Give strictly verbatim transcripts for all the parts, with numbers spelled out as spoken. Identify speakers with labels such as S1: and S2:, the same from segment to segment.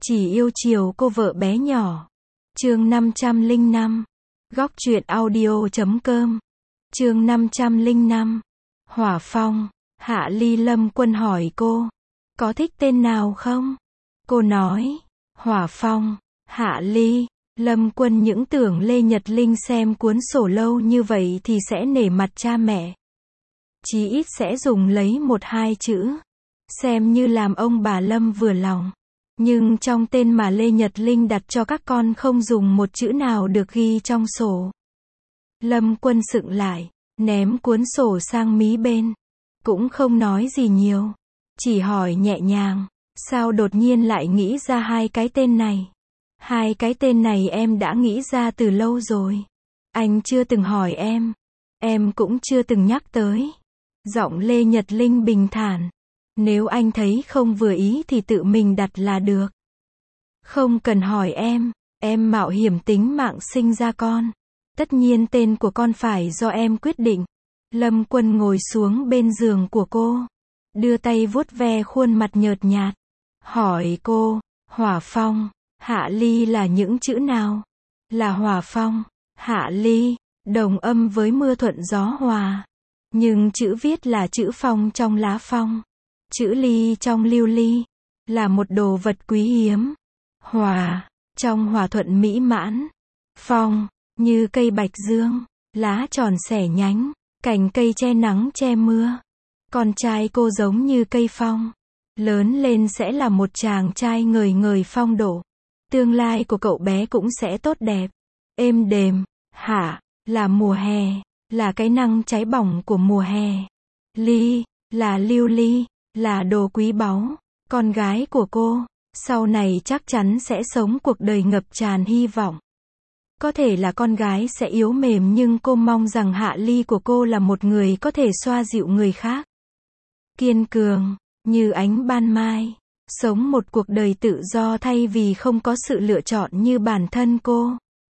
S1: Chỉ yêu chiều cô vợ bé nhỏ. Chương năm trăm lẻ năm. Góc truyện audio chấm com. Chương năm trăm lẻ năm. Hỏa Phong. Hạ Ly. Lâm Quân hỏi cô, có thích tên nào không? Cô nói, Hỏa Phong. Hạ Ly. Lâm Quân những tưởng Lê Nhật Linh xem cuốn sổ lâu như vậy thì sẽ nể mặt cha mẹ. Chí ít sẽ dùng lấy một hai chữ, xem như làm ông bà Lâm vừa lòng. Nhưng trong tên mà Lê Nhật Linh đặt cho các con không dùng một chữ nào được ghi trong sổ. Lâm Quân sững lại, ném cuốn sổ sang mí bên. Cũng không nói gì nhiều, chỉ hỏi nhẹ nhàng, sao đột nhiên lại nghĩ ra hai cái tên này? Hai cái tên này em đã nghĩ ra từ lâu rồi. Anh chưa từng hỏi em. Em cũng chưa từng nhắc tới. Giọng Lê Nhật Linh bình thản. Nếu anh thấy không vừa ý thì tự mình đặt là được. Không cần hỏi em. Em mạo hiểm tính mạng sinh ra con. Tất nhiên tên của con phải do em quyết định. Lâm Quân ngồi xuống bên giường của cô, đưa tay vuốt ve khuôn mặt nhợt nhạt. Hỏi cô, Hỏa Phong, Hạ Ly là những chữ nào? Là Hỏa Phong, Hạ Ly, đồng âm với mưa thuận gió hòa. Nhưng chữ viết là chữ phong trong lá phong. Chữ ly trong lưu ly. Là một đồ vật quý hiếm. Hòa, trong hòa thuận mỹ mãn. Phong, như cây bạch dương. Lá tròn xẻ nhánh. Cành cây che nắng che mưa. Con trai cô giống như cây phong. Lớn lên sẽ là một chàng trai ngời ngời phong độ. Tương lai của cậu bé cũng sẽ tốt đẹp. Êm đềm. Hạ, là mùa hè. Là cái năng cháy bỏng của mùa hè. Ly, là lưu ly. Là đồ quý báu. Con gái của cô, sau này chắc chắn sẽ sống cuộc đời ngập tràn hy vọng. Có thể là con gái sẽ yếu mềm nhưng cô mong rằng Hạ Ly của cô là một người có thể xoa dịu người khác. Kiên cường, như ánh ban mai. Sống một cuộc đời tự do thay vì không có sự lựa chọn như bản thân cô.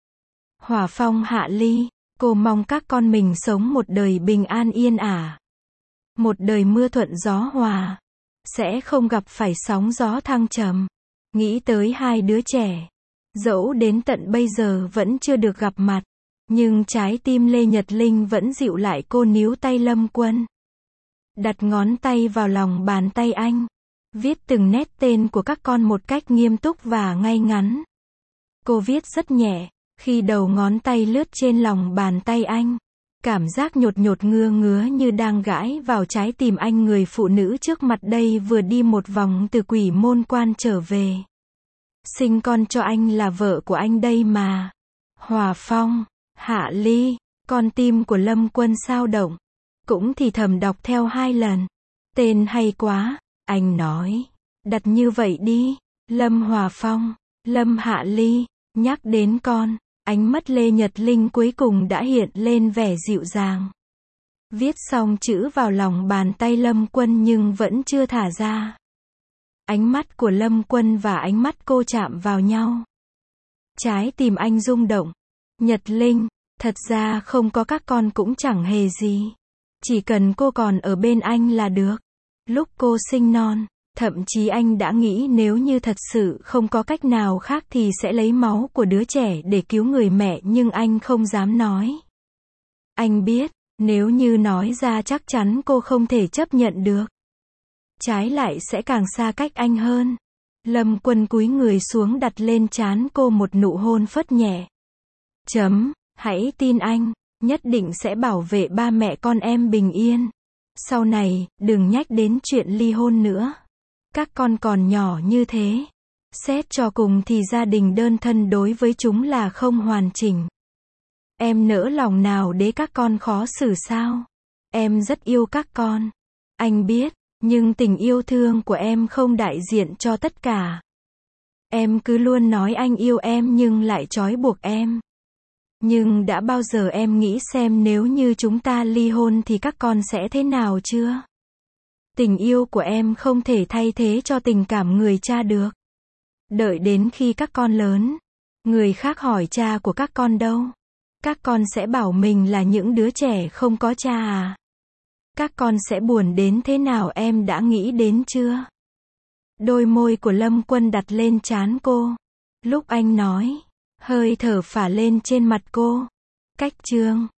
S1: Hỏa Phong. Hạ Ly, cô mong các con mình sống một đời bình an yên ả. Một đời mưa thuận gió hòa. Sẽ không gặp phải sóng gió thăng trầm. Nghĩ tới hai đứa trẻ. Dẫu đến tận bây giờ vẫn chưa được gặp mặt. Nhưng trái tim Lê Nhật Linh vẫn dịu lại. Cô níu tay Lâm Quân. Đặt ngón tay vào lòng bàn tay anh. Viết từng nét tên của các con một cách nghiêm túc và ngay ngắn. Cô viết rất nhẹ. Khi đầu ngón tay lướt trên lòng bàn tay anh. Cảm giác nhột nhột ngưa ngứa như đang gãi vào trái tim anh. Người phụ nữ trước mặt đây vừa đi một vòng từ quỷ môn quan trở về. Sinh con cho anh là vợ của anh đây mà. Hỏa Phong, Hạ Ly, con tim của Lâm Quân sao động. Cũng thì thầm đọc theo hai lần. Tên hay quá, anh nói. Đặt như vậy đi. Lâm Hỏa Phong, Lâm Hạ Ly. Nhắc đến con, ánh mắt Lê Nhật Linh cuối cùng đã hiện lên vẻ dịu dàng. Viết xong chữ vào lòng bàn tay Lâm Quân nhưng vẫn chưa thả ra. Ánh mắt của Lâm Quân và ánh mắt cô chạm vào nhau. Trái tim anh rung động. Nhật Linh, thật ra không có các con cũng chẳng hề gì. Chỉ cần cô còn ở bên anh là được. Lúc cô sinh non, thậm chí anh đã nghĩ nếu như thật sự không có cách nào khác thì sẽ lấy máu của đứa trẻ để cứu người mẹ, nhưng anh không dám nói. Anh biết, nếu như nói ra chắc chắn cô không thể chấp nhận được. Trái lại sẽ càng xa cách anh hơn. Lâm Quân cúi người xuống đặt lên trán cô một nụ hôn phớt nhẹ. Chấm, hãy tin anh, nhất định sẽ bảo vệ ba mẹ con em bình yên. Sau này, đừng nhắc đến chuyện ly hôn nữa. Các con còn nhỏ như thế. Xét cho cùng thì gia đình đơn thân đối với chúng là không hoàn chỉnh. Em nỡ lòng nào để các con khó xử sao? Em rất yêu các con. Anh biết. Nhưng tình yêu thương của em không đại diện cho tất cả. Em cứ luôn nói anh yêu em nhưng lại trói buộc em. Nhưng đã bao giờ em nghĩ xem nếu như chúng ta ly hôn thì các con sẽ thế nào chưa? Tình yêu của em không thể thay thế cho tình cảm người cha được. Đợi đến khi các con lớn, người khác hỏi cha của các con đâu? Các con sẽ bảo mình là những đứa trẻ không có cha à? Các con sẽ buồn đến thế nào em đã nghĩ đến chưa? Đôi môi của Lâm Quân đặt lên trán cô. Lúc anh nói, hơi thở phả lên trên mặt cô. Cách chương